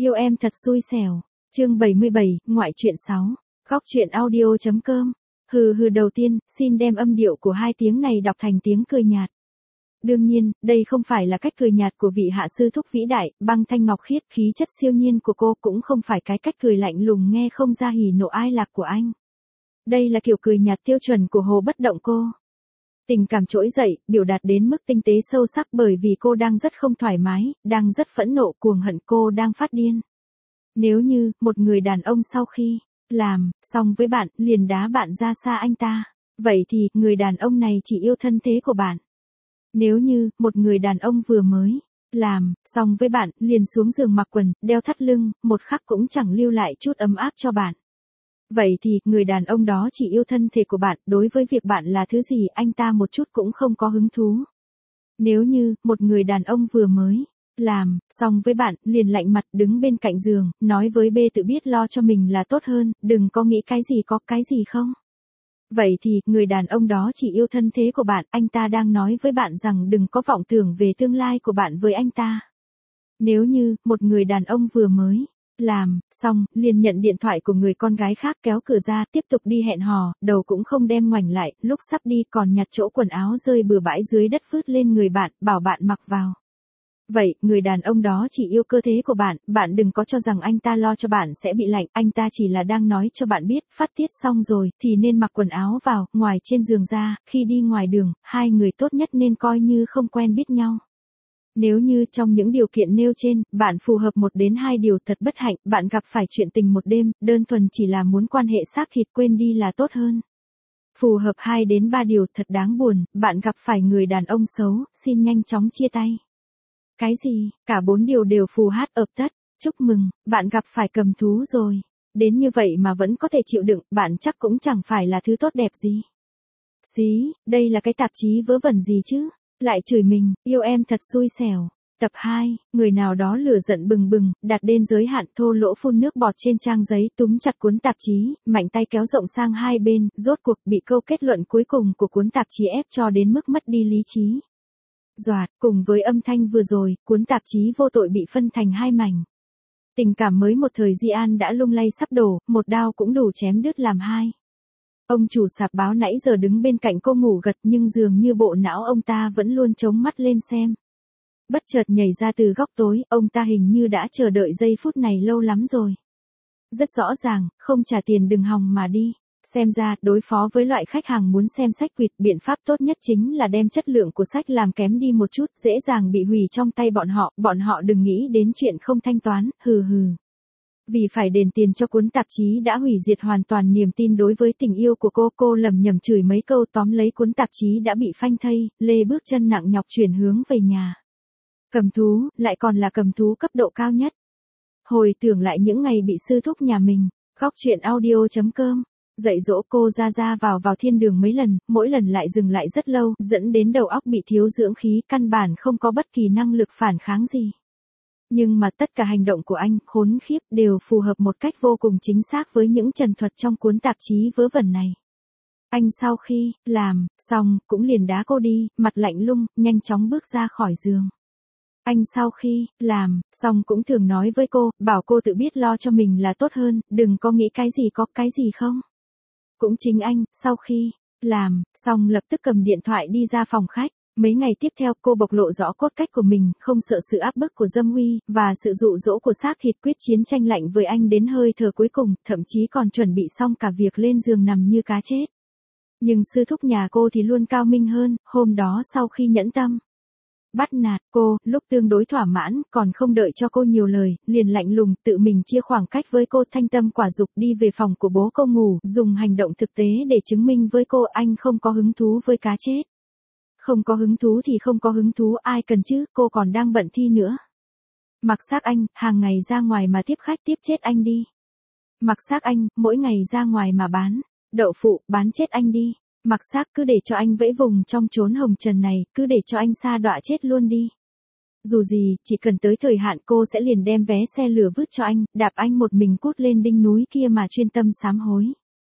Yêu em thật xui xẻo. Chương 77, ngoại truyện 6. Góc truyện audio.com. Đầu tiên, xin đem âm điệu của hai tiếng này đọc thành tiếng cười nhạt. Đương nhiên, đây không phải là cách cười nhạt của vị hạ sư thúc vĩ đại, băng thanh ngọc khiết khí chất siêu nhiên của cô, cũng không phải cái cách cười lạnh lùng nghe không ra hỉ nộ ai lạc của anh. Đây là kiểu cười nhạt tiêu chuẩn của Hồ Bất Động cô. Tình cảm trỗi dậy, biểu đạt đến mức tinh tế sâu sắc bởi vì cô đang rất không thoải mái, đang rất phẫn nộ cuồng hận, cô đang phát điên. Nếu như, một người đàn ông sau khi làm xong với bạn, liền đá bạn ra xa anh ta, vậy thì, người đàn ông này chỉ yêu thân thế của bạn. Nếu như, một người đàn ông vừa mới làm xong với bạn, liền xuống giường mặc quần, đeo thắt lưng, một khắc cũng chẳng lưu lại chút ấm áp cho bạn. Vậy thì, người đàn ông đó chỉ yêu thân thể của bạn, đối với việc bạn là thứ gì anh ta một chút cũng không có hứng thú. Nếu như, một người đàn ông vừa mới làm xong với bạn, liền lạnh mặt đứng bên cạnh giường, nói với B tự biết lo cho mình là tốt hơn, đừng có nghĩ cái gì có cái gì không. Vậy thì, người đàn ông đó chỉ yêu thân thế của bạn, anh ta đang nói với bạn rằng đừng có vọng tưởng về tương lai của bạn với anh ta. Nếu như, một người đàn ông vừa mới làm xong, liền nhận điện thoại của người con gái khác kéo cửa ra, tiếp tục đi hẹn hò, đầu cũng không đem ngoảnh lại, lúc sắp đi còn nhặt chỗ quần áo rơi bừa bãi dưới đất vứt lên người bạn, bảo bạn mặc vào. Vậy, người đàn ông đó chỉ yêu cơ thể của bạn, bạn đừng có cho rằng anh ta lo cho bạn sẽ bị lạnh, anh ta chỉ là đang nói cho bạn biết, phát tiết xong rồi, thì nên mặc quần áo vào, ngoài trên giường ra, khi đi ngoài đường, hai người tốt nhất nên coi như không quen biết nhau. Nếu như trong những điều kiện nêu trên, bạn phù hợp 1 đến 2 điều thật bất hạnh, bạn gặp phải chuyện tình một đêm, đơn thuần chỉ là muốn quan hệ xác thịt quên đi là tốt hơn. Phù hợp 2 đến 3 điều thật đáng buồn, bạn gặp phải người đàn ông xấu, xin nhanh chóng chia tay. Cái gì, cả 4 điều đều phù hát ợp tất, chúc mừng, bạn gặp phải cầm thú rồi. Đến như vậy mà vẫn có thể chịu đựng, bạn chắc cũng chẳng phải là thứ tốt đẹp gì. Xí, đây là cái tạp chí vớ vẩn gì chứ? Lại chửi mình, yêu em thật xui xẻo. Tập 2, người nào đó lửa giận bừng bừng, đạt đến giới hạn thô lỗ phun nước bọt trên trang giấy, túm chặt cuốn tạp chí, mạnh tay kéo rộng sang hai bên, rốt cuộc bị câu kết luận cuối cùng của cuốn tạp chí ép cho đến mức mất đi lý trí. Doạt, cùng với âm thanh vừa rồi, cuốn tạp chí vô tội bị phân thành 2 mảnh. Tình cảm mới một thời Di An đã lung lay sắp đổ, một đao cũng đủ chém đứt làm 2. Ông chủ sạp báo nãy giờ đứng bên cạnh cô ngủ gật nhưng dường như bộ não ông ta vẫn luôn chống mắt lên xem. Bất chợt nhảy ra từ góc tối, ông ta hình như đã chờ đợi giây phút này lâu lắm rồi. Rất rõ ràng, không trả tiền đừng hòng mà đi. Xem ra, đối phó với loại khách hàng muốn xem sách quỵt, biện pháp tốt nhất chính là đem chất lượng của sách làm kém đi một chút, dễ dàng bị hủy trong tay bọn họ đừng nghĩ đến chuyện không thanh toán, hừ. Vì phải đền tiền cho cuốn tạp chí đã hủy diệt hoàn toàn niềm tin đối với tình yêu của cô lầm nhầm chửi mấy câu tóm lấy cuốn tạp chí đã bị phanh thây, lê bước chân nặng nhọc chuyển hướng về nhà. Cầm thú, lại còn là cầm thú cấp độ cao nhất. Hồi tưởng lại những ngày bị sư thúc nhà mình, góc truyện audio.com. Dạy dỗ cô ra vào thiên đường mấy lần, mỗi lần lại dừng lại rất lâu, dẫn đến đầu óc bị thiếu dưỡng khí, căn bản không có bất kỳ năng lực phản kháng gì. Nhưng mà tất cả hành động của anh, khốn khiếp, đều phù hợp một cách vô cùng chính xác với những trần thuật trong cuốn tạp chí vớ vẩn này. Anh sau khi làm xong, cũng liền đá cô đi, mặt lạnh lùng, nhanh chóng bước ra khỏi giường. Anh sau khi làm xong cũng thường nói với cô, bảo cô tự biết lo cho mình là tốt hơn, đừng có nghĩ cái gì có cái gì không. Cũng chính anh, sau khi làm xong lập tức cầm điện thoại đi ra phòng khách. Mấy ngày tiếp theo cô bộc lộ rõ cốt cách của mình, không sợ sự áp bức của dâm uy, và sự dụ dỗ của xác thịt, quyết chiến tranh lạnh với anh đến hơi thở cuối cùng, thậm chí còn chuẩn bị xong cả việc lên giường nằm như cá chết. Nhưng sư thúc nhà cô thì luôn cao minh hơn, hôm đó sau khi nhẫn tâm bắt nạt cô, lúc tương đối thỏa mãn, còn không đợi cho cô nhiều lời, liền lạnh lùng, tự mình chia khoảng cách với cô, thanh tâm quả dục đi về phòng của bố cô ngủ, dùng hành động thực tế để chứng minh với cô anh không có hứng thú với cá chết. Không có hứng thú thì không có hứng thú, ai cần chứ, cô còn đang bận thi nữa. Mặc xác anh, hàng ngày ra ngoài mà tiếp khách tiếp chết anh đi. Mặc xác anh, mỗi ngày ra ngoài mà bán đậu phụ, bán chết anh đi. Mặc xác cứ để cho anh vẫy vùng trong chốn hồng trần này, cứ để cho anh sa đọa chết luôn đi. Dù gì, chỉ cần tới thời hạn cô sẽ liền đem vé xe lửa vứt cho anh, đạp anh một mình cút lên đỉnh núi kia mà chuyên tâm sám hối.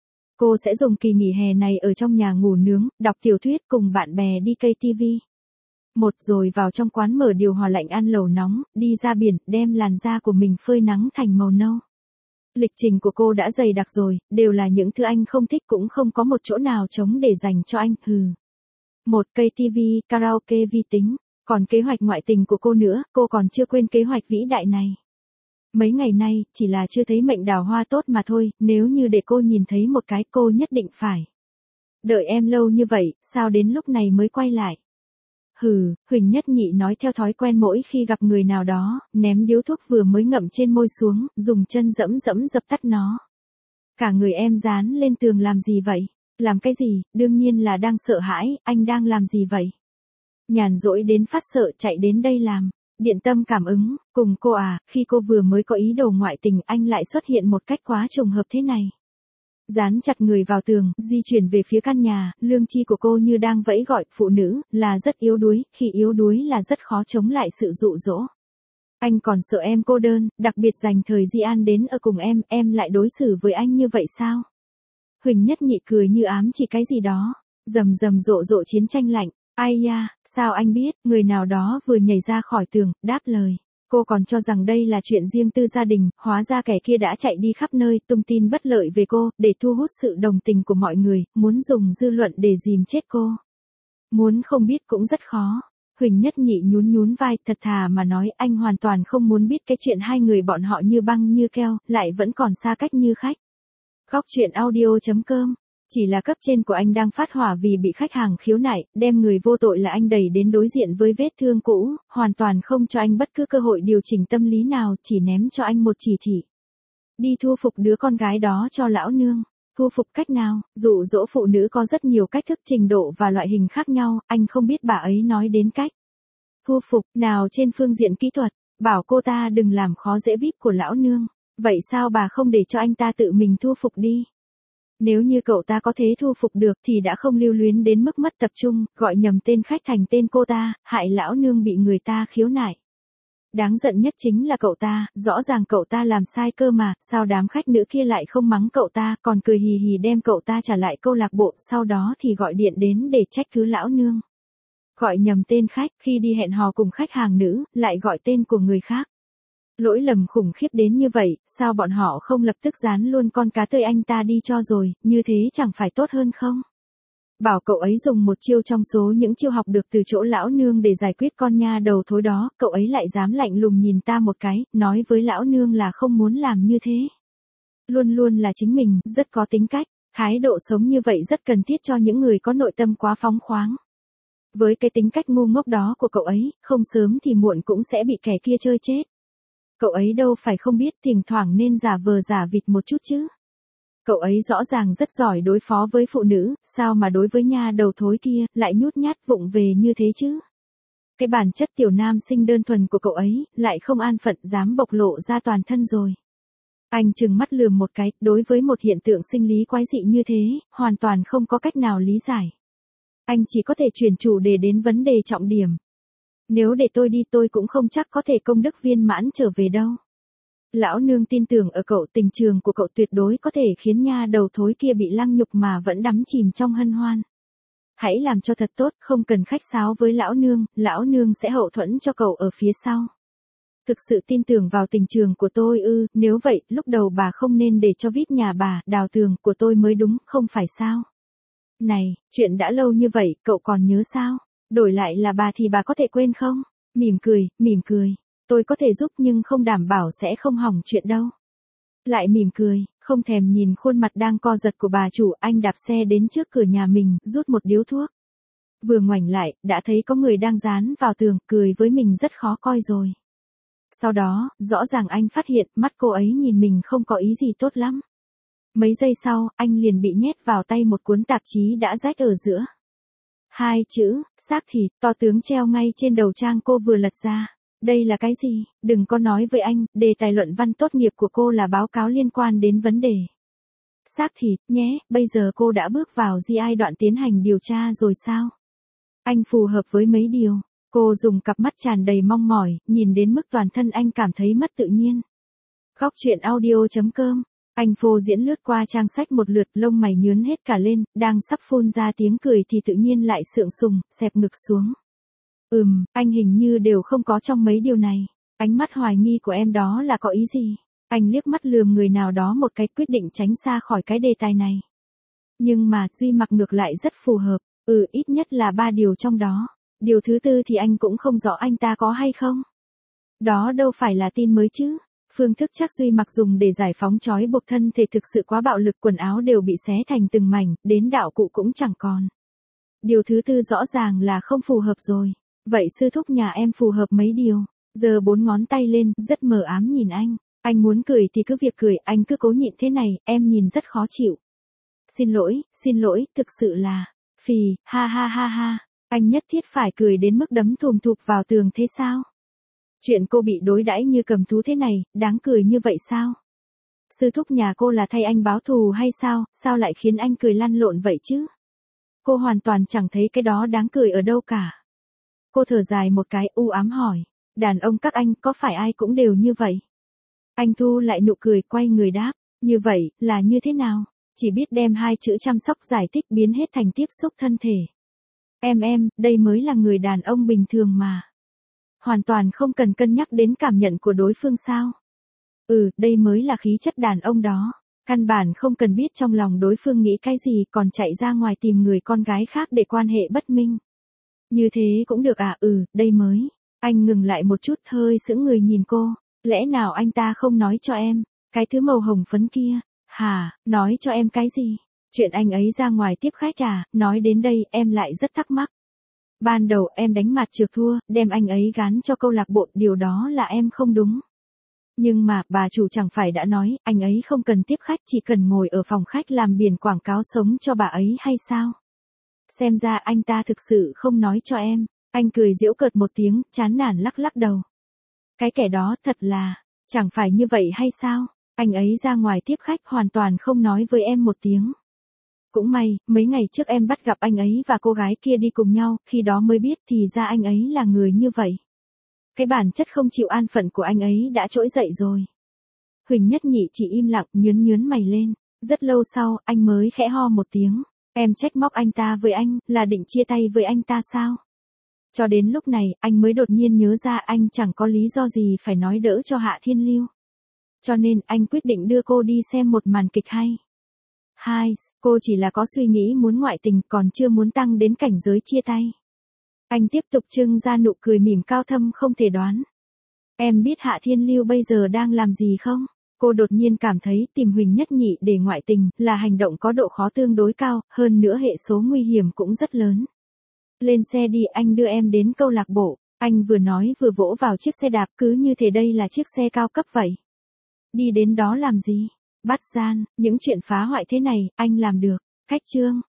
Cô sẽ dùng kỳ nghỉ hè này ở trong nhà ngủ nướng, đọc tiểu thuyết cùng bạn bè đi cây tivi. Một rồi vào trong quán mở điều hòa lạnh ăn lẩu nóng, đi ra biển, đem làn da của mình phơi nắng thành màu nâu. Lịch trình của cô đã dày đặc rồi, đều là những thứ anh không thích, cũng không có một chỗ nào trống để dành cho anh, Một cây tivi, karaoke vi tính, còn kế hoạch ngoại tình của cô nữa, cô còn chưa quên kế hoạch vĩ đại này. Mấy ngày nay, chỉ là chưa thấy mệnh đào hoa tốt mà thôi, nếu như để cô nhìn thấy một cái, cô nhất định phải. Đợi em lâu như vậy, sao đến lúc này mới quay lại? Huỳnh Nhất Nhị nói theo thói quen mỗi khi gặp người nào đó, ném điếu thuốc vừa mới ngậm trên môi xuống, dùng chân dẫm dẫm dập tắt nó. Cả người em dán lên tường làm gì vậy? Làm cái gì? Đương nhiên là đang sợ hãi, anh đang làm gì vậy? Nhàn rỗi đến phát sợ chạy đến đây làm. Điện tâm cảm ứng, cùng cô à, khi cô vừa mới có ý đồ ngoại tình anh lại xuất hiện một cách quá trùng hợp thế này. Dán chặt người vào tường, di chuyển về phía căn nhà, lương chi của cô như đang vẫy gọi, phụ nữ, là rất yếu đuối, khi yếu đuối là rất khó chống lại sự dụ dỗ. Anh còn sợ em cô đơn, đặc biệt dành thời gian đến ở cùng em lại đối xử với anh như vậy sao? Huỳnh Nhất Nhị cười như ám chỉ cái gì đó, rầm rầm rộ rộ chiến tranh lạnh. Ai da, sao anh biết, người nào đó vừa nhảy ra khỏi tường, đáp lời. Cô còn cho rằng đây là chuyện riêng tư gia đình, hóa ra kẻ kia đã chạy đi khắp nơi, tung tin bất lợi về cô, để thu hút sự đồng tình của mọi người, muốn dùng dư luận để dìm chết cô. Muốn không biết cũng rất khó. Huỳnh Nhất Nhị nhún nhún vai, thật thà mà nói, anh hoàn toàn không muốn biết cái chuyện hai người bọn họ như băng như keo, lại vẫn còn xa cách như khách. Góc truyện audio.com. Chỉ là cấp trên của anh đang phát hỏa vì bị khách hàng khiếu nại, đem người vô tội là anh đẩy đến đối diện với vết thương cũ, hoàn toàn không cho anh bất cứ cơ hội điều chỉnh tâm lý nào, chỉ ném cho anh một chỉ thị. Đi thu phục đứa con gái đó cho lão nương. Thu phục cách nào? Dụ dỗ phụ nữ có rất nhiều cách thức, trình độ và loại hình khác nhau, anh không biết bà ấy nói đến cách thu phục nào trên phương diện kỹ thuật, bảo cô ta đừng làm khó dễ VIP của lão nương. Vậy sao bà không để cho anh ta tự mình thu phục đi? Nếu như cậu ta có thể thu phục được thì đã không lưu luyến đến mức mất tập trung, gọi nhầm tên khách thành tên cô ta, hại lão nương bị người ta khiếu nại. Đáng giận nhất chính là cậu ta, rõ ràng cậu ta làm sai cơ mà, sao đám khách nữ kia lại không mắng cậu ta, còn cười hì hì đem cậu ta trả lại câu lạc bộ, sau đó thì gọi điện đến để trách cứ lão nương. Gọi nhầm tên khách, khi đi hẹn hò cùng khách hàng nữ, lại gọi tên của người khác. Lỗi lầm khủng khiếp đến như vậy, sao bọn họ không lập tức dán luôn con cá tươi anh ta đi cho rồi, như thế chẳng phải tốt hơn không? Bảo cậu ấy dùng một chiêu trong số những chiêu học được từ chỗ lão nương để giải quyết con nha đầu thối đó, cậu ấy lại dám lạnh lùng nhìn ta một cái, nói với lão nương là không muốn làm như thế. Luôn luôn là chính mình, rất có tính cách, thái độ sống như vậy rất cần thiết cho những người có nội tâm quá phóng khoáng. Với cái tính cách ngu ngốc đó của cậu ấy, không sớm thì muộn cũng sẽ bị kẻ kia chơi chết. Cậu ấy đâu phải không biết, thỉnh thoảng nên giả vờ giả vịt một chút chứ. Cậu ấy rõ ràng rất giỏi đối phó với phụ nữ, sao mà đối với nha đầu thối kia, lại nhút nhát vụng về như thế chứ? Cái bản chất tiểu nam sinh đơn thuần của cậu ấy, lại không an phận dám bộc lộ ra toàn thân rồi. Anh trừng mắt lườm một cái, đối với một hiện tượng sinh lý quái dị như thế, hoàn toàn không có cách nào lý giải. Anh chỉ có thể chuyển chủ đề đến vấn đề trọng điểm. Nếu để tôi đi tôi cũng không chắc có thể công đức viên mãn trở về đâu. Lão nương tin tưởng ở cậu, tình trường của cậu tuyệt đối có thể khiến nha đầu thối kia bị lăng nhục mà vẫn đắm chìm trong hân hoan. Hãy làm cho thật tốt, không cần khách sáo với lão nương sẽ hậu thuẫn cho cậu ở phía sau. Thực sự tin tưởng vào tình trường của tôi ư? Nếu vậy, lúc đầu bà không nên để cho VIP nhà bà đào tường của tôi mới đúng, không phải sao? Này, chuyện đã lâu như vậy, cậu còn nhớ sao? Đổi lại là bà thì bà có thể quên không? Mỉm cười. Tôi có thể giúp nhưng không đảm bảo sẽ không hỏng chuyện đâu. Lại mỉm cười, không thèm nhìn khuôn mặt đang co giật của bà chủ, anh đạp xe đến trước cửa nhà mình, rút một điếu thuốc. Vừa ngoảnh lại, đã thấy có người đang dán vào tường, cười với mình rất khó coi rồi. Sau đó, rõ ràng anh phát hiện, mắt cô ấy nhìn mình không có ý gì tốt lắm. Mấy giây sau, anh liền bị nhét vào tay một cuốn tạp chí đã rách ở giữa. 2 chữ, xác thịt, to tướng treo ngay trên đầu trang cô vừa lật ra. Đây là cái gì? Đừng có nói với anh, đề tài luận văn tốt nghiệp của cô là báo cáo liên quan đến vấn đề xác thịt nhé, bây giờ cô đã bước vào giai đoạn tiến hành điều tra rồi sao? Anh phù hợp với mấy điều. Cô dùng cặp mắt tràn đầy mong mỏi, nhìn đến mức toàn thân anh cảm thấy mất tự nhiên. Góc truyện audio.com. Anh phô diễn lướt qua trang sách một lượt, lông mày nhướn hết cả lên, đang sắp phun ra tiếng cười thì tự nhiên lại sượng sùng, xẹp ngực xuống. Anh hình như đều không có trong mấy điều này. Ánh mắt hoài nghi của em đó là có ý gì? Anh liếc mắt lườm người nào đó một cái, quyết định tránh xa khỏi cái đề tài này. Nhưng mà Duy Mặc ngược lại rất phù hợp. Ít nhất là 3 điều trong đó. Điều thứ tư thì anh cũng không rõ anh ta có hay không. Đó đâu phải là tin mới chứ. Phương thức chắc Duy Mặc dùng để giải phóng trói buộc thân thể thực sự quá bạo lực, quần áo đều bị xé thành từng mảnh, đến đạo cụ cũng chẳng còn. Điều thứ tư rõ ràng là không phù hợp rồi. Vậy sư thúc nhà em phù hợp mấy điều? Giơ 4 ngón tay lên, rất mờ ám nhìn anh. Anh muốn cười thì cứ việc cười, anh cứ cố nhịn thế này, em nhìn rất khó chịu. Xin lỗi, thực sự là... Phì, ha ha ha ha. Anh nhất thiết phải cười đến mức đấm thùm thụp vào tường thế sao? Chuyện cô bị đối đãi như cầm thú thế này, đáng cười như vậy sao? Sư thúc nhà cô là thay anh báo thù hay sao, sao lại khiến anh cười lăn lộn vậy chứ? Cô hoàn toàn chẳng thấy cái đó đáng cười ở đâu cả. Cô thở dài một cái, u ám hỏi. Đàn ông các anh có phải ai cũng đều như vậy? Anh thu lại nụ cười, quay người đáp. Như vậy, là như thế nào? Chỉ biết đem 2 chữ chăm sóc giải thích biến hết thành tiếp xúc thân thể. Em, đây mới là người đàn ông bình thường mà. Hoàn toàn không cần cân nhắc đến cảm nhận của đối phương sao? Đây mới là khí chất đàn ông đó. Căn bản không cần biết trong lòng đối phương nghĩ cái gì, còn chạy ra ngoài tìm người con gái khác để quan hệ bất minh. Như thế cũng được à? Đây mới. Anh ngừng lại một chút, hơi sững người nhìn cô. Lẽ nào anh ta không nói cho em? Cái thứ màu hồng phấn kia. Hả, nói cho em cái gì? Chuyện anh ấy ra ngoài tiếp khách à? Nói đến đây em lại rất thắc mắc. Ban đầu em đánh mặt trượt thua, đem anh ấy gán cho câu lạc bộ, điều đó là em không đúng. Nhưng mà, bà chủ chẳng phải đã nói, anh ấy không cần tiếp khách, chỉ cần ngồi ở phòng khách làm biển quảng cáo sống cho bà ấy hay sao? Xem ra anh ta thực sự không nói cho em. Anh cười giễu cợt một tiếng, chán nản lắc lắc đầu. Cái kẻ đó thật là, chẳng phải như vậy hay sao? Anh ấy ra ngoài tiếp khách hoàn toàn không nói với em một tiếng. Cũng may, mấy ngày trước em bắt gặp anh ấy và cô gái kia đi cùng nhau, khi đó mới biết thì ra anh ấy là người như vậy. Cái bản chất không chịu an phận của anh ấy đã trỗi dậy rồi. Huỳnh Nhất Nhị chỉ im lặng, nhớn mày lên. Rất lâu sau, anh mới khẽ ho một tiếng. Em trách móc anh ta với anh, là định chia tay với anh ta sao? Cho đến lúc này, anh mới đột nhiên nhớ ra anh chẳng có lý do gì phải nói đỡ cho Hạ Thiên Lưu. Cho nên, anh quyết định đưa cô đi xem một màn kịch hay. Cô chỉ là có suy nghĩ muốn ngoại tình, còn chưa muốn tăng đến cảnh giới chia tay. Anh tiếp tục trưng ra nụ cười mỉm cao thâm không thể đoán. Em biết Hạ Thiên Lưu bây giờ đang làm gì không? Cô đột nhiên cảm thấy tìm Huỳnh Nhất Nhị để ngoại tình là hành động có độ khó tương đối cao, hơn nữa hệ số nguy hiểm cũng rất lớn. Lên xe đi, anh đưa em đến câu lạc bộ. Anh vừa nói vừa vỗ vào chiếc xe đạp, cứ như thể đây là chiếc xe cao cấp vậy. Đi đến đó làm gì? Bắt gian, những chuyện phá hoại thế này, anh làm được. Khách trương.